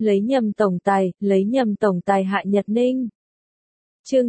lấy nhầm tổng tài Hạ Nhật Ninh. Chương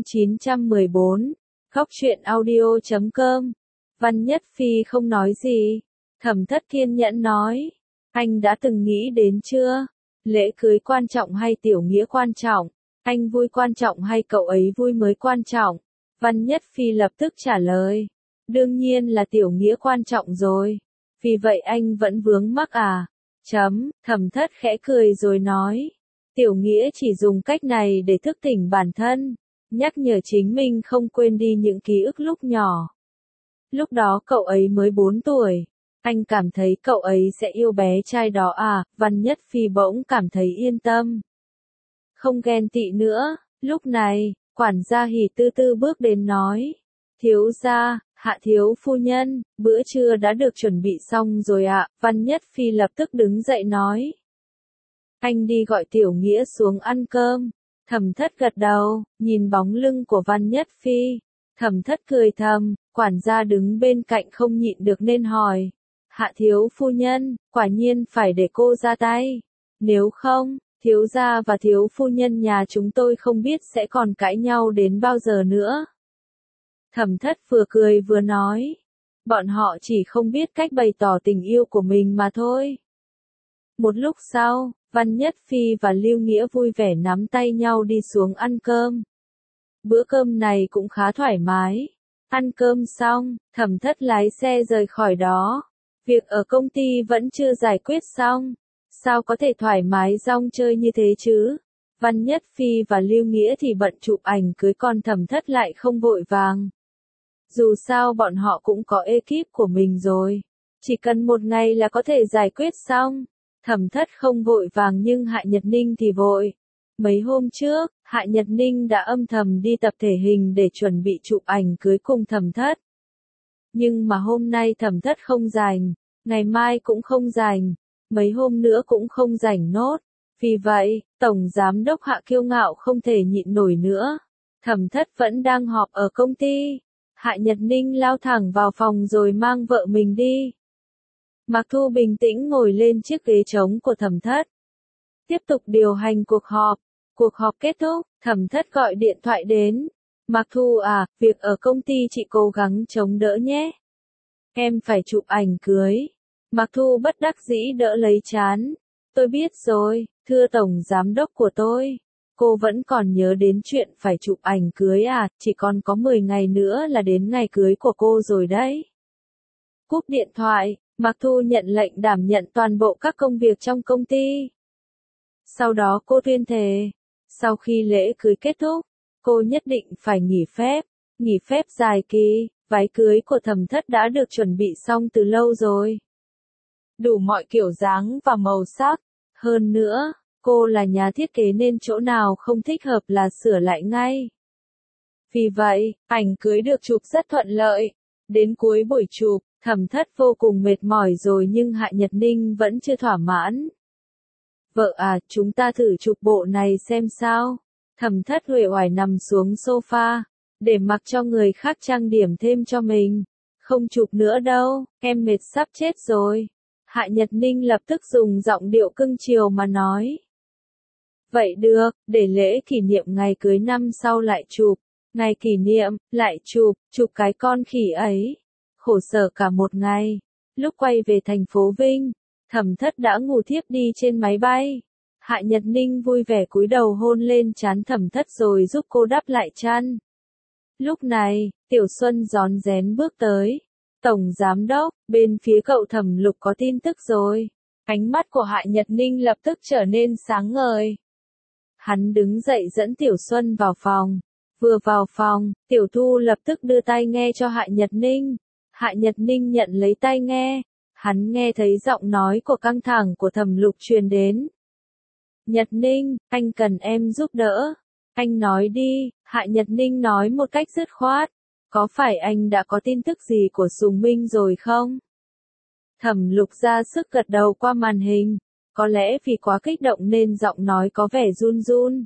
914, Khóc Chuyện Audio.com. Văn Nhất Phi không nói gì. Thẩm Thất kiên nhẫn nói, anh đã từng nghĩ đến chưa? Lễ cưới quan trọng hay tiểu nghĩa quan trọng? Anh vui quan trọng hay cậu ấy vui mới quan trọng? Văn Nhất Phi lập tức trả lời, đương nhiên là tiểu nghĩa quan trọng rồi. Vì vậy anh vẫn vướng mắc à? Thẩm Thất khẽ cười rồi nói, tiểu nghĩa chỉ dùng cách này để thức tỉnh bản thân, nhắc nhở chính mình không quên đi những ký ức lúc nhỏ. Lúc đó cậu ấy mới 4 tuổi. Anh cảm thấy cậu ấy sẽ yêu bé trai đó à? Văn Nhất Phi bỗng cảm thấy yên tâm. Không ghen tị nữa. Lúc này, quản gia Hỉ Tư Tư bước đến nói, thiếu gia, Hạ thiếu phu nhân, bữa trưa đã được chuẩn bị xong rồi ạ. Văn Nhất Phi lập tức đứng dậy nói, anh đi gọi tiểu nghĩa xuống ăn cơm. Thẩm Thất gật đầu, nhìn bóng lưng của Văn Nhất Phi. Thẩm Thất cười thầm, quản gia đứng bên cạnh không nhịn được nên hỏi, Hạ thiếu phu nhân, quả nhiên phải để cô ra tay. Nếu không, thiếu gia và thiếu phu nhân nhà chúng tôi không biết sẽ còn cãi nhau đến bao giờ nữa. Thẩm Thất vừa cười vừa nói, bọn họ chỉ không biết cách bày tỏ tình yêu của mình mà thôi. Một lúc sau, Văn Nhất Phi và Lưu Nghĩa vui vẻ nắm tay nhau đi xuống ăn cơm. Bữa cơm này cũng khá thoải mái. Ăn cơm xong, Thẩm Thất lái xe rời khỏi đó. Việc ở công ty vẫn chưa giải quyết xong. Sao có thể thoải mái rong chơi như thế chứ? Văn Nhất Phi và Lưu Nghĩa thì bận chụp ảnh cưới, còn Thẩm Thất lại không vội vàng. Dù sao bọn họ cũng có ekip của mình rồi. Chỉ cần một ngày là có thể giải quyết xong. Thẩm Thất không vội vàng nhưng Hạ Nhật Ninh thì vội. Mấy hôm trước, Hạ Nhật Ninh đã âm thầm đi tập thể hình để chuẩn bị chụp ảnh cưới cùng Thẩm Thất. Nhưng mà hôm nay Thẩm Thất không rảnh, ngày mai cũng không rảnh, mấy hôm nữa cũng không rảnh nốt. Vì vậy, Tổng Giám đốc Hạ kiêu ngạo không thể nhịn nổi nữa. Thẩm Thất vẫn đang họp ở công ty. Hạ Nhật Ninh lao thẳng vào phòng rồi mang vợ mình đi. Mạc Thu bình tĩnh ngồi lên chiếc ghế trống của Thẩm Thất. Tiếp tục điều hành cuộc họp. Cuộc họp kết thúc, Thẩm Thất gọi điện thoại đến. Mạc Thu à, việc ở công ty chị cố gắng chống đỡ nhé. Em phải chụp ảnh cưới. Mạc Thu bất đắc dĩ đỡ lấy trán. Tôi biết rồi, thưa Tổng Giám đốc của tôi. Cô vẫn còn nhớ đến chuyện phải chụp ảnh cưới à, chỉ còn có 10 ngày nữa là đến ngày cưới của cô rồi đấy. Cúp điện thoại, Mạc Thu nhận lệnh đảm nhận toàn bộ các công việc trong công ty. Sau đó cô tuyên thệ, sau khi lễ cưới kết thúc, cô nhất định phải nghỉ phép dài kỳ. Váy cưới của Thẩm Thất đã được chuẩn bị xong từ lâu rồi. Đủ mọi kiểu dáng và màu sắc. Hơn nữa, cô là nhà thiết kế nên chỗ nào không thích hợp là sửa lại ngay. Vì vậy, ảnh cưới được chụp rất thuận lợi. Đến cuối buổi chụp, Thẩm Thất vô cùng mệt mỏi rồi nhưng Hạ Nhật Ninh vẫn chưa thỏa mãn. Vợ à, chúng ta thử chụp bộ này xem sao. Thẩm Thất uể oải nằm xuống sofa, để mặc cho người khác trang điểm thêm cho mình. Không chụp nữa đâu, em mệt sắp chết rồi. Hạ Nhật Ninh lập tức dùng giọng điệu cưng chiều mà nói. Vậy được, để lễ kỷ niệm ngày cưới năm sau lại chụp. Ngày kỷ niệm, lại chụp cái con khỉ ấy. Khổ sở cả một ngày. Lúc quay về thành phố Vinh, Thẩm Thất đã ngủ thiếp đi trên máy bay. Hạ Nhật Ninh vui vẻ cúi đầu hôn lên trán Thẩm Thất rồi giúp cô đắp lại chăn. Lúc này, Tiểu Xuân rón rén bước tới. Tổng Giám đốc, bên phía cậu Thẩm Lục có tin tức rồi. Ánh mắt của Hạ Nhật Ninh lập tức trở nên sáng ngời. Hắn đứng dậy dẫn Tiểu Xuân vào phòng. Vừa vào phòng, Tiểu Thu lập tức đưa tai nghe cho Hạ Nhật Ninh. Hạ Nhật Ninh nhận lấy tai nghe. Hắn nghe thấy giọng nói của căng thẳng của Thẩm Lục truyền đến. Nhật Ninh, anh cần em giúp đỡ. Anh nói đi, Hạ Nhật Ninh nói một cách dứt khoát. Có phải anh đã có tin tức gì của Sùng Minh rồi không? Thẩm Lục ra sức gật đầu qua màn hình. Có lẽ vì quá kích động nên giọng nói có vẻ run run.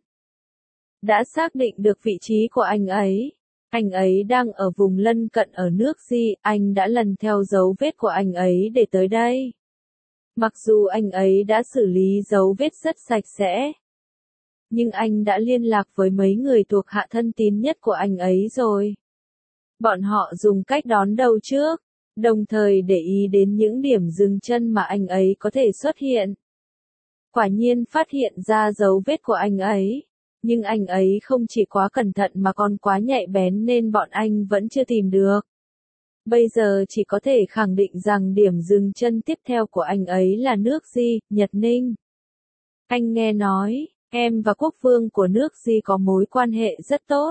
Đã xác định được vị trí của anh ấy. Anh ấy đang ở vùng lân cận ở nước Di, anh đã lần theo dấu vết của anh ấy để tới đây. Mặc dù anh ấy đã xử lý dấu vết rất sạch sẽ, nhưng anh đã liên lạc với mấy người thuộc hạ thân tín nhất của anh ấy rồi. Bọn họ dùng cách đón đầu trước, đồng thời để ý đến những điểm dừng chân mà anh ấy có thể xuất hiện. Quả nhiên phát hiện ra dấu vết của anh ấy, nhưng anh ấy không chỉ quá cẩn thận mà còn quá nhạy bén nên bọn anh vẫn chưa tìm được. Bây giờ chỉ có thể khẳng định rằng điểm dừng chân tiếp theo của anh ấy là nước Di, Nhật Ninh. Anh nghe nói, em và quốc vương của nước Di có mối quan hệ rất tốt.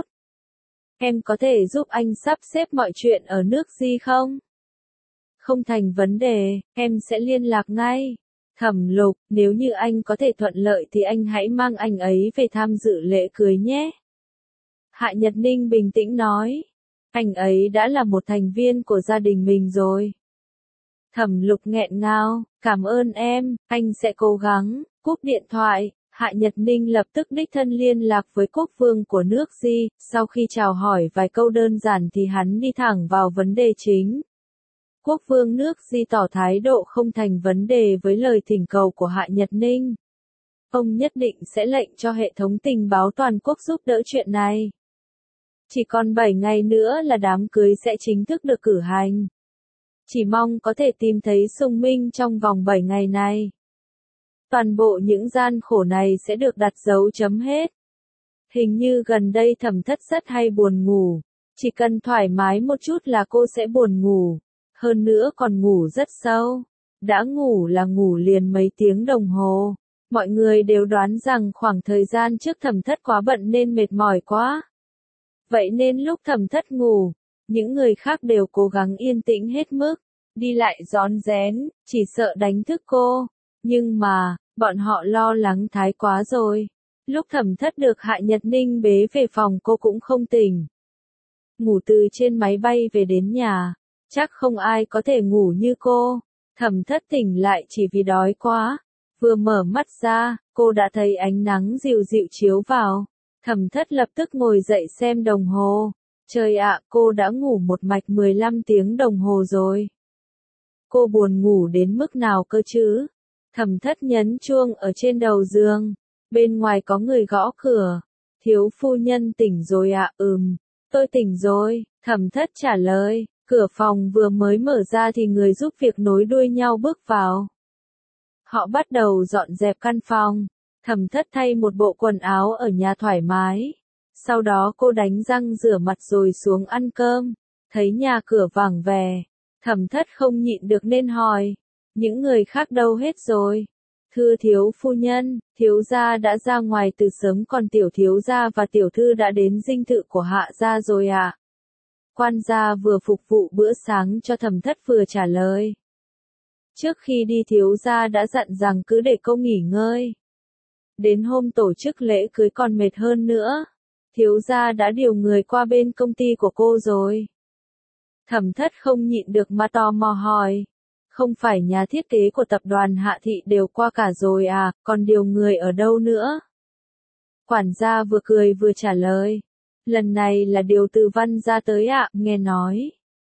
Em có thể giúp anh sắp xếp mọi chuyện ở nước Di không? Không thành vấn đề, em sẽ liên lạc ngay. Thẩm Lục, nếu như anh có thể thuận lợi thì anh hãy mang anh ấy về tham dự lễ cưới nhé. Hạ Nhật Ninh bình tĩnh nói. Anh ấy đã là một thành viên của gia đình mình rồi. Thẩm Lục nghẹn ngào, cảm ơn em, anh sẽ cố gắng. Cúp điện thoại, Hạ Nhật Ninh lập tức đích thân liên lạc với quốc vương của nước Di, sau khi chào hỏi vài câu đơn giản thì hắn đi thẳng vào vấn đề chính. Quốc vương nước Di tỏ thái độ không thành vấn đề với lời thỉnh cầu của Hạ Nhật Ninh. Ông nhất định sẽ lệnh cho hệ thống tình báo toàn quốc giúp đỡ chuyện này. Chỉ còn 7 ngày nữa là đám cưới sẽ chính thức được cử hành. Chỉ mong có thể tìm thấy Sung Minh trong vòng 7 ngày này. Toàn bộ những gian khổ này sẽ được đặt dấu chấm hết. Hình như gần đây Thẩm Thất rất hay buồn ngủ. Chỉ cần thoải mái một chút là cô sẽ buồn ngủ. Hơn nữa còn ngủ rất sâu. Đã ngủ là ngủ liền mấy tiếng đồng hồ. Mọi người đều đoán rằng khoảng thời gian trước Thẩm Thất quá bận nên mệt mỏi quá. Vậy nên lúc Thẩm Thất ngủ, những người khác đều cố gắng yên tĩnh hết mức, đi lại rón rén, chỉ sợ đánh thức cô. Nhưng mà, bọn họ lo lắng thái quá rồi. Lúc Thẩm Thất được Hạ Nhật Ninh bế về phòng cô cũng không tỉnh. Ngủ từ trên máy bay về đến nhà, chắc không ai có thể ngủ như cô. Thẩm Thất tỉnh lại chỉ vì đói quá. Vừa mở mắt ra, cô đã thấy ánh nắng dịu dịu chiếu vào. Thẩm Thất lập tức ngồi dậy xem đồng hồ. Trời ạ, cô đã ngủ một mạch 15 tiếng đồng hồ rồi. Cô buồn ngủ đến mức nào cơ chứ? Thẩm Thất nhấn chuông ở trên đầu giường. Bên ngoài có người gõ cửa. Thiếu phu nhân tỉnh rồi ạ? Tôi tỉnh rồi. Thẩm Thất trả lời. Cửa phòng vừa mới mở ra thì người giúp việc nối đuôi nhau bước vào. Họ bắt đầu dọn dẹp căn phòng. Thẩm Thất thay một bộ quần áo ở nhà thoải mái. Sau đó cô đánh răng rửa mặt rồi xuống ăn cơm. Thấy nhà cửa vắng vẻ. Thẩm Thất không nhịn được nên hỏi. Những người khác đâu hết rồi? Thưa thiếu phu nhân, thiếu gia đã ra ngoài từ sớm còn tiểu thiếu gia và tiểu thư đã đến dinh thự của Hạ gia rồi ạ. Quan gia vừa phục vụ bữa sáng cho Thẩm Thất vừa trả lời. Trước khi đi thiếu gia đã dặn rằng cứ để cô nghỉ ngơi. Đến hôm tổ chức lễ cưới còn mệt hơn nữa. Thiếu gia đã điều người qua bên công ty của cô rồi. Thẩm Thất không nhịn được mà tò mò hỏi. Không phải nhà thiết kế của tập đoàn Hạ Thị đều qua cả rồi à, còn điều người ở đâu nữa? Quản gia vừa cười vừa trả lời. Lần này là điều từ Văn gia tới ạ, nghe nói.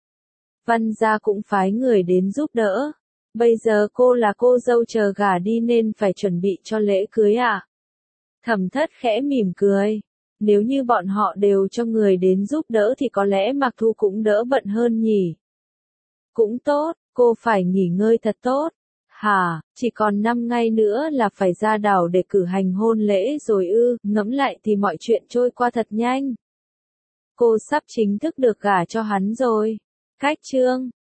Văn gia cũng phái người đến giúp đỡ. Bây giờ cô là cô dâu chờ gả đi nên phải chuẩn bị cho lễ cưới ạ. Thẩm Thất khẽ mỉm cười. Nếu như bọn họ đều cho người đến giúp đỡ thì có lẽ Mạc Thu cũng đỡ bận hơn nhỉ. Cũng tốt, cô phải nghỉ ngơi thật tốt. Hả, chỉ còn 5 ngày nữa là phải ra đảo để cử hành hôn lễ rồi ư, ngẫm lại thì mọi chuyện trôi qua thật nhanh. Cô sắp chính thức được gả cho hắn rồi. Cách chương